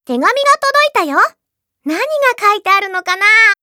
手紙が届いたよ。何が書いてあるのかな？